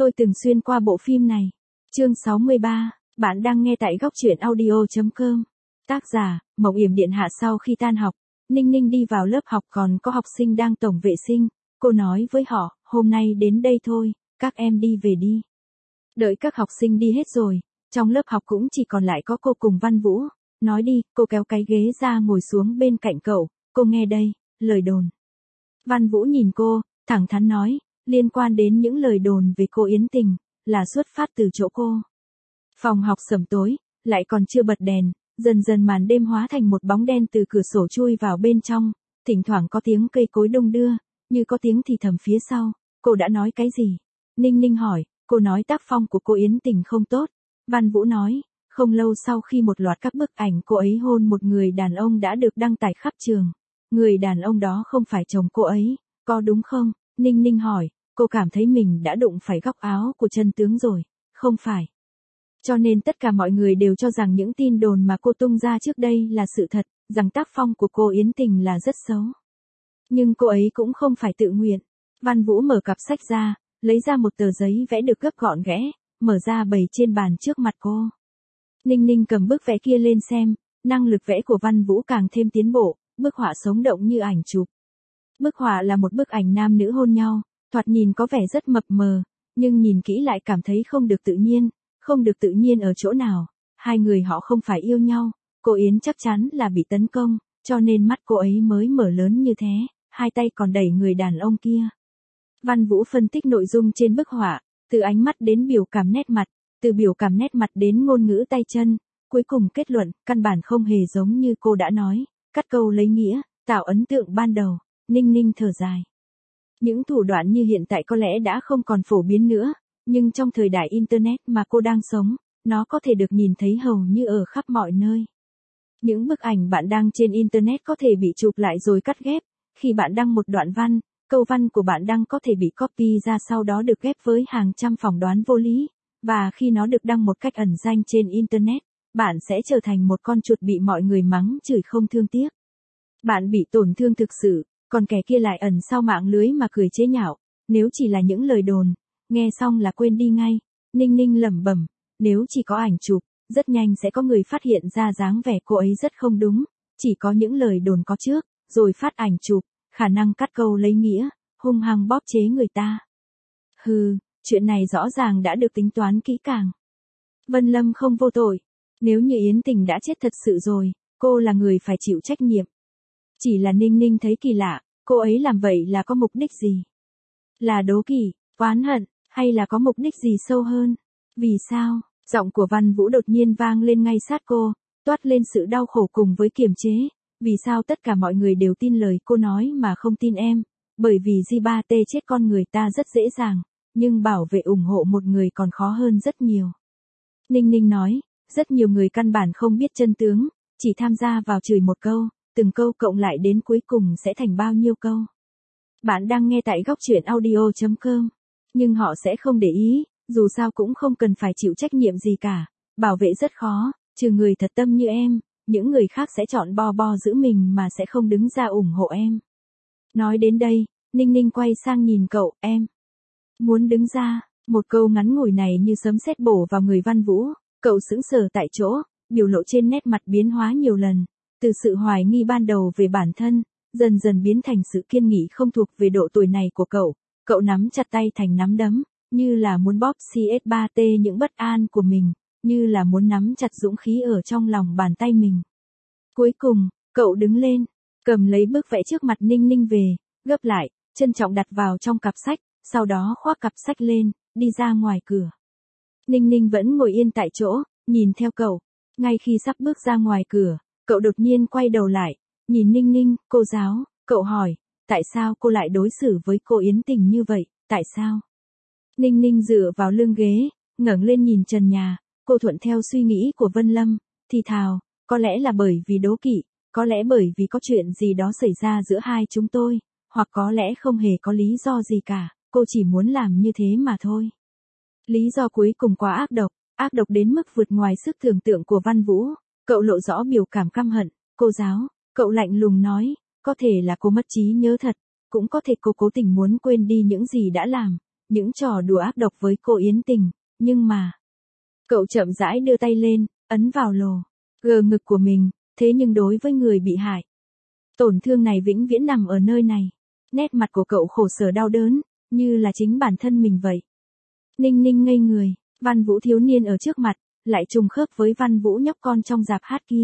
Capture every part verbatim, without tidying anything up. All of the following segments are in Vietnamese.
Tôi từng xuyên qua bộ phim này. Chương sáu mươi ba, bạn đang nghe tại góc truyện audio chấm com. Tác giả, Mộng Yểm Điện Hạ. Sau khi tan học, Ninh Ninh đi vào lớp học, còn có học sinh đang tổng vệ sinh. Cô nói với họ, hôm nay đến đây thôi, các em đi về đi. Đợi các học sinh đi hết rồi, trong lớp học cũng chỉ còn lại có cô cùng Văn Vũ. Nói đi, cô kéo cái ghế ra ngồi xuống bên cạnh cậu, cô nghe đây, lời đồn. Văn Vũ nhìn cô, thẳng thắn nói, liên quan đến những lời đồn về cô Yến Tình, là xuất phát từ chỗ cô. Phòng học sẩm tối, lại còn chưa bật đèn, dần dần màn đêm hóa thành một bóng đen từ cửa sổ chui vào bên trong, thỉnh thoảng có tiếng cây cối đung đưa, như có tiếng thì thầm phía sau. Cô đã nói cái gì? Ninh Ninh hỏi. Cô nói tác phong của cô Yến Tình không tốt. Văn Vũ nói, không lâu sau khi một loạt các bức ảnh cô ấy hôn một người đàn ông đã được đăng tải khắp trường. Người đàn ông đó không phải chồng cô ấy, có đúng không? Ninh Ninh hỏi, cô cảm thấy mình đã đụng phải góc áo của chân tướng rồi, không phải. Cho nên tất cả mọi người đều cho rằng những tin đồn mà cô tung ra trước đây là sự thật, rằng tác phong của cô Yến Tình là rất xấu. Nhưng cô ấy cũng không phải tự nguyện. Văn Vũ mở cặp sách ra, lấy ra một tờ giấy vẽ được gấp gọn ghẽ, mở ra bày trên bàn trước mặt cô. Ninh Ninh cầm bức vẽ kia lên xem, năng lực vẽ của Văn Vũ càng thêm tiến bộ, bức họa sống động như ảnh chụp. Bức họa là một bức ảnh nam nữ hôn nhau, thoạt nhìn có vẻ rất mập mờ, nhưng nhìn kỹ lại cảm thấy không được tự nhiên, không được tự nhiên ở chỗ nào, hai người họ không phải yêu nhau, cô Yến chắc chắn là bị tấn công, cho nên mắt cô ấy mới mở lớn như thế, hai tay còn đẩy người đàn ông kia. Văn Vũ phân tích nội dung trên bức họa, từ ánh mắt đến biểu cảm nét mặt, từ biểu cảm nét mặt đến ngôn ngữ tay chân, cuối cùng kết luận, căn bản không hề giống như cô đã nói, cắt câu lấy nghĩa, tạo ấn tượng ban đầu. Ninh Ninh thở dài. Những thủ đoạn như hiện tại có lẽ đã không còn phổ biến nữa, nhưng trong thời đại Internet mà cô đang sống, nó có thể được nhìn thấy hầu như ở khắp mọi nơi. Những bức ảnh bạn đăng trên Internet có thể bị chụp lại rồi cắt ghép, khi bạn đăng một đoạn văn, câu văn của bạn đăng có thể bị copy ra sau đó được ghép với hàng trăm phỏng đoán vô lý, và khi nó được đăng một cách ẩn danh trên Internet, bạn sẽ trở thành một con chuột bị mọi người mắng chửi không thương tiếc. Bạn bị tổn thương thực sự, còn kẻ kia lại ẩn sau mạng lưới mà cười chế nhạo, nếu chỉ là những lời đồn, nghe xong là quên đi ngay. Ninh Ninh lẩm bẩm, nếu chỉ có ảnh chụp, rất nhanh sẽ có người phát hiện ra dáng vẻ cô ấy rất không đúng, chỉ có những lời đồn có trước, rồi phát ảnh chụp, khả năng cắt câu lấy nghĩa, hung hăng bóp chế người ta. Hừ, chuyện này rõ ràng đã được tính toán kỹ càng. Vân Lâm không vô tội, nếu như Yến Tình đã chết thật sự rồi, cô là người phải chịu trách nhiệm. Chỉ là Ninh Ninh thấy kỳ lạ, cô ấy làm vậy là có mục đích gì? Là đố kỵ, oán hận, hay là có mục đích gì sâu hơn? Vì sao? Giọng của Văn Vũ đột nhiên vang lên ngay sát cô, toát lên sự đau khổ cùng với kiềm chế. Vì sao tất cả mọi người đều tin lời cô nói mà không tin em? Bởi vì G ba T chết con người ta rất dễ dàng, nhưng bảo vệ ủng hộ một người còn khó hơn rất nhiều. Ninh Ninh nói, rất nhiều người căn bản không biết chân tướng, chỉ tham gia vào chửi một câu, từng câu cộng lại đến cuối cùng sẽ thành bao nhiêu câu. Bạn đang nghe tại góc truyện audio chấm com, nhưng họ sẽ không để ý, dù sao cũng không cần phải chịu trách nhiệm gì cả, bảo vệ rất khó, trừ người thật tâm như em. Những người khác sẽ chọn bo bo giữ mình mà sẽ không đứng ra ủng hộ em. Nói đến đây, Ninh Ninh quay sang nhìn cậu, em. Muốn đứng ra, một câu ngắn ngủi này như sấm sét bổ vào người Văn Vũ, cậu sững sờ tại chỗ, biểu lộ trên nét mặt biến hóa nhiều lần, từ sự hoài nghi ban đầu về bản thân, dần dần biến thành sự kiên nghị không thuộc về độ tuổi này của cậu, cậu nắm chặt tay thành nắm đấm, như là muốn bóp C S ba T những bất an của mình. Như là muốn nắm chặt dũng khí ở trong lòng bàn tay mình. Cuối cùng, cậu đứng lên, cầm lấy bức vẽ trước mặt Ninh Ninh về, gấp lại, trân trọng đặt vào trong cặp sách, sau đó khoác cặp sách lên, đi ra ngoài cửa. Ninh Ninh vẫn ngồi yên tại chỗ, nhìn theo cậu. Ngay khi sắp bước ra ngoài cửa, cậu đột nhiên quay đầu lại, nhìn Ninh Ninh, cô giáo, cậu hỏi, tại sao cô lại đối xử với cô Yến Tình như vậy, tại sao? Ninh Ninh dựa vào lưng ghế, ngẩng lên nhìn trần nhà. Cô thuận theo suy nghĩ của Vân Lâm, thì thào, có lẽ là bởi vì đố kỵ, có lẽ bởi vì có chuyện gì đó xảy ra giữa hai chúng tôi, hoặc có lẽ không hề có lý do gì cả, cô chỉ muốn làm như thế mà thôi. Lý do cuối cùng quá ác độc, ác độc đến mức vượt ngoài sức tưởng tượng của Văn Vũ, cậu lộ rõ biểu cảm căm hận, cô giáo, cậu lạnh lùng nói, có thể là cô mất trí nhớ thật, cũng có thể cô cố tình muốn quên đi những gì đã làm, những trò đùa ác độc với cô Yến Tình, nhưng mà... Cậu chậm rãi đưa tay lên, ấn vào lồ, gờ ngực của mình, thế nhưng đối với người bị hại, tổn thương này vĩnh viễn nằm ở nơi này. Nét mặt của cậu khổ sở đau đớn, như là chính bản thân mình vậy. Ninh Ninh ngây người, Văn Vũ thiếu niên ở trước mặt, lại trùng khớp với Văn Vũ nhóc con trong dạp hát kia.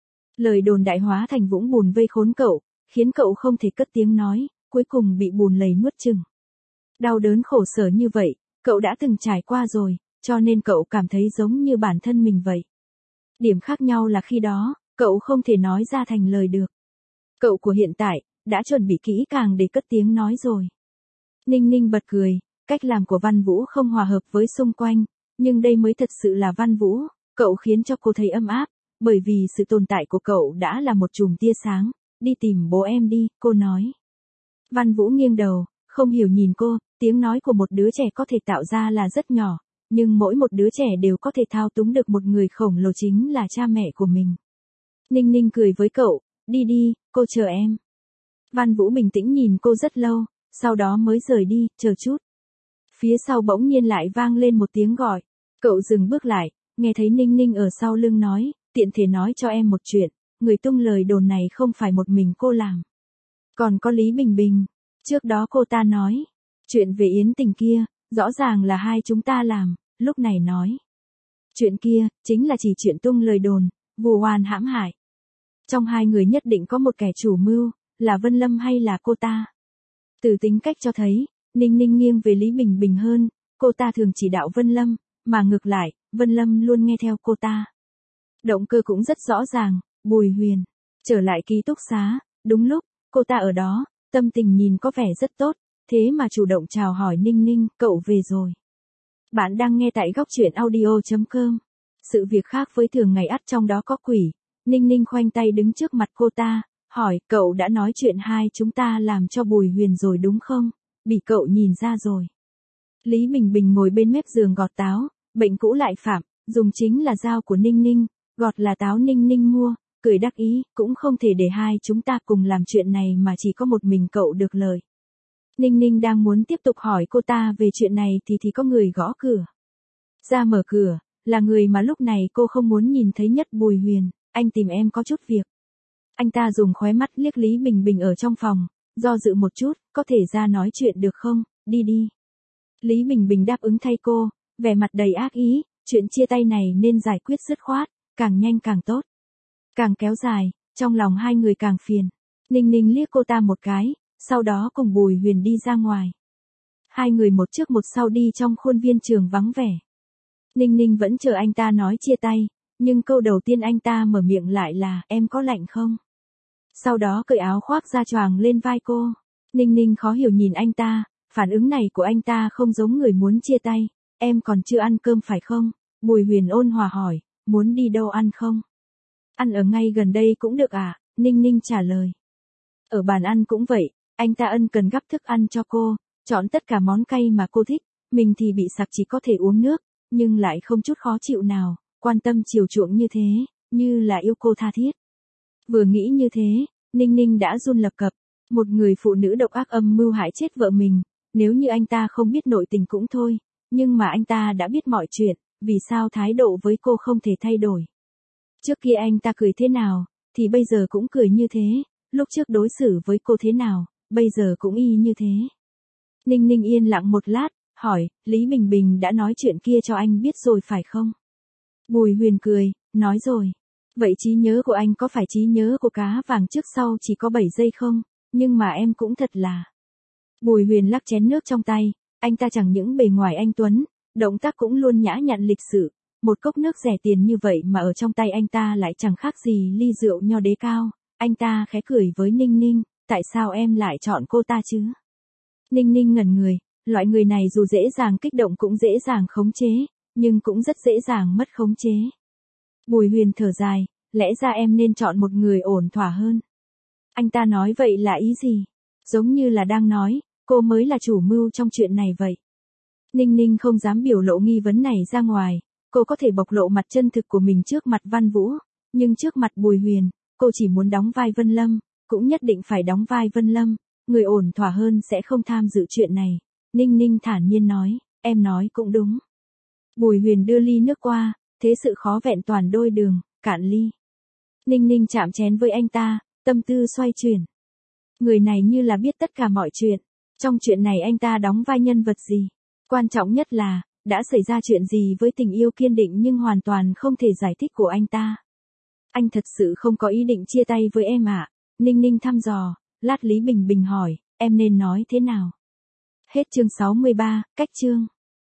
Lời đồn đại hóa thành vũng bùn vây khốn cậu, khiến cậu không thể cất tiếng nói, cuối cùng bị bùn lầy nuốt chửng. Đau đớn khổ sở như vậy, cậu đã từng trải qua rồi, cho nên cậu cảm thấy giống như bản thân mình vậy. Điểm khác nhau là khi đó, cậu không thể nói ra thành lời được. Cậu của hiện tại, đã chuẩn bị kỹ càng để cất tiếng nói rồi. Ninh Ninh bật cười, cách làm của Văn Vũ không hòa hợp với xung quanh, nhưng đây mới thật sự là Văn Vũ, cậu khiến cho cô thấy ấm áp, bởi vì sự tồn tại của cậu đã là một chùm tia sáng. Đi tìm bố em đi, cô nói. Văn Vũ nghiêng đầu, không hiểu nhìn cô, tiếng nói của một đứa trẻ có thể tạo ra là rất nhỏ, nhưng mỗi một đứa trẻ đều có thể thao túng được một người khổng lồ chính là cha mẹ của mình. Ninh Ninh cười với cậu, đi đi, cô chờ em. Văn Vũ bình tĩnh nhìn cô rất lâu, sau đó mới rời đi, chờ chút. Phía sau bỗng nhiên lại vang lên một tiếng gọi, cậu dừng bước lại, nghe thấy Ninh Ninh ở sau lưng nói, tiện thể nói cho em một chuyện, người tung lời đồn này không phải một mình cô làm. Còn có Lý Bình Bình, trước đó cô ta nói, chuyện về Yến Tình kia, rõ ràng là hai chúng ta làm, lúc này nói. Chuyện kia, chính là chỉ chuyện tung lời đồn, vu oan hãm hại. Trong hai người nhất định có một kẻ chủ mưu, là Vân Lâm hay là cô ta. Từ tính cách cho thấy, Ninh Ninh nghiêng về Lý Bình Bình hơn, cô ta thường chỉ đạo Vân Lâm, mà ngược lại, Vân Lâm luôn nghe theo cô ta. Động cơ cũng rất rõ ràng, Bùi Huyền, trở lại ký túc xá, đúng lúc, cô ta ở đó, tâm tình nhìn có vẻ rất tốt, thế mà chủ động chào hỏi Ninh Ninh, cậu về rồi. Bạn đang nghe tại góc truyện audio chấm com. Sự việc khác với thường ngày ắt trong đó có quỷ, Ninh Ninh khoanh tay đứng trước mặt cô ta, hỏi, cậu đã nói chuyện hai chúng ta làm cho Bùi Huyền rồi đúng không? Bị cậu nhìn ra rồi. Lý Bình Bình ngồi bên mép giường gọt táo, bệnh cũ lại phạm, dùng chính là dao của Ninh Ninh, gọt là táo Ninh Ninh mua, cười đắc ý, cũng không thể để hai chúng ta cùng làm chuyện này mà chỉ có một mình cậu được lời. Ninh Ninh đang muốn tiếp tục hỏi cô ta về chuyện này thì thì có người gõ cửa. Ra mở cửa, là người mà lúc này cô không muốn nhìn thấy nhất, Bùi Huyền, anh tìm em có chút việc. Anh ta dùng khóe mắt liếc Lý Bình Bình ở trong phòng, do dự một chút, có thể ra nói chuyện được không, đi đi. Lý Bình Bình đáp ứng thay cô, vẻ mặt đầy ác ý, chuyện chia tay này nên giải quyết dứt khoát, càng nhanh càng tốt. Càng kéo dài, trong lòng hai người càng phiền. Ninh Ninh liếc cô ta một cái, sau đó cùng Bùi Huyền đi ra ngoài. Hai người một trước một sau đi trong khuôn viên trường vắng vẻ. Ninh Ninh vẫn chờ anh ta nói chia tay, nhưng câu đầu tiên anh ta mở miệng lại là, em có lạnh không? Sau đó cởi áo khoác ra choàng lên vai cô. Ninh Ninh khó hiểu nhìn anh ta, phản ứng này của anh ta không giống người muốn chia tay. Em còn chưa ăn cơm phải không? Bùi Huyền ôn hòa hỏi, muốn đi đâu ăn không? Ăn ở ngay gần đây cũng được à? Ninh Ninh trả lời. Ở bàn ăn cũng vậy, anh ta ân cần gắp thức ăn cho cô, chọn tất cả món cay mà cô thích, mình thì bị sặc chỉ có thể uống nước, nhưng lại không chút khó chịu nào, quan tâm chiều chuộng như thế, như là yêu cô tha thiết. Vừa nghĩ như thế, Ninh Ninh đã run lập cập, một người phụ nữ độc ác âm mưu hại chết vợ mình, nếu như anh ta không biết nội tình cũng thôi, nhưng mà anh ta đã biết mọi chuyện, vì sao thái độ với cô không thể thay đổi. Trước kia anh ta cười thế nào, thì bây giờ cũng cười như thế, lúc trước đối xử với cô thế nào, bây giờ cũng y như thế. Ninh Ninh yên lặng một lát, hỏi, Lý Bình Bình đã nói chuyện kia cho anh biết rồi phải không? Bùi Huyền cười, nói rồi. Vậy trí nhớ của anh có phải trí nhớ của cá vàng trước sau chỉ có bảy giây không? Nhưng mà em cũng thật là... Bùi Huyền lắc chén nước trong tay, anh ta chẳng những bề ngoài anh tuấn, động tác cũng luôn nhã nhặn lịch sự. Một cốc nước rẻ tiền như vậy mà ở trong tay anh ta lại chẳng khác gì ly rượu nho đế cao. Anh ta khẽ cười với Ninh Ninh, tại sao em lại chọn cô ta chứ? Ninh Ninh ngẩn người, loại người này dù dễ dàng kích động cũng dễ dàng khống chế, nhưng cũng rất dễ dàng mất khống chế. Bùi Huyền thở dài, lẽ ra em nên chọn một người ổn thỏa hơn. Anh ta nói vậy là ý gì? Giống như là đang nói, cô mới là chủ mưu trong chuyện này vậy. Ninh Ninh không dám biểu lộ nghi vấn này ra ngoài, cô có thể bộc lộ mặt chân thực của mình trước mặt Văn Vũ, nhưng trước mặt Bùi Huyền, cô chỉ muốn đóng vai Vân Lâm, cũng nhất định phải đóng vai Vân Lâm, người ổn thỏa hơn sẽ không tham dự chuyện này. Ninh Ninh thản nhiên nói, em nói cũng đúng. Bùi Huyền đưa ly nước qua, thế sự khó vẹn toàn đôi đường, cạn ly. Ninh Ninh chạm chén với anh ta, tâm tư xoay chuyển. Người này như là biết tất cả mọi chuyện. Trong chuyện này anh ta đóng vai nhân vật gì? Quan trọng nhất là, đã xảy ra chuyện gì với tình yêu kiên định nhưng hoàn toàn không thể giải thích của anh ta? Anh thật sự không có ý định chia tay với em ạ. Ninh Ninh thăm dò, lát Lý Bình Bình hỏi, em nên nói thế nào? Hết chương sáu mươi ba, cách chương.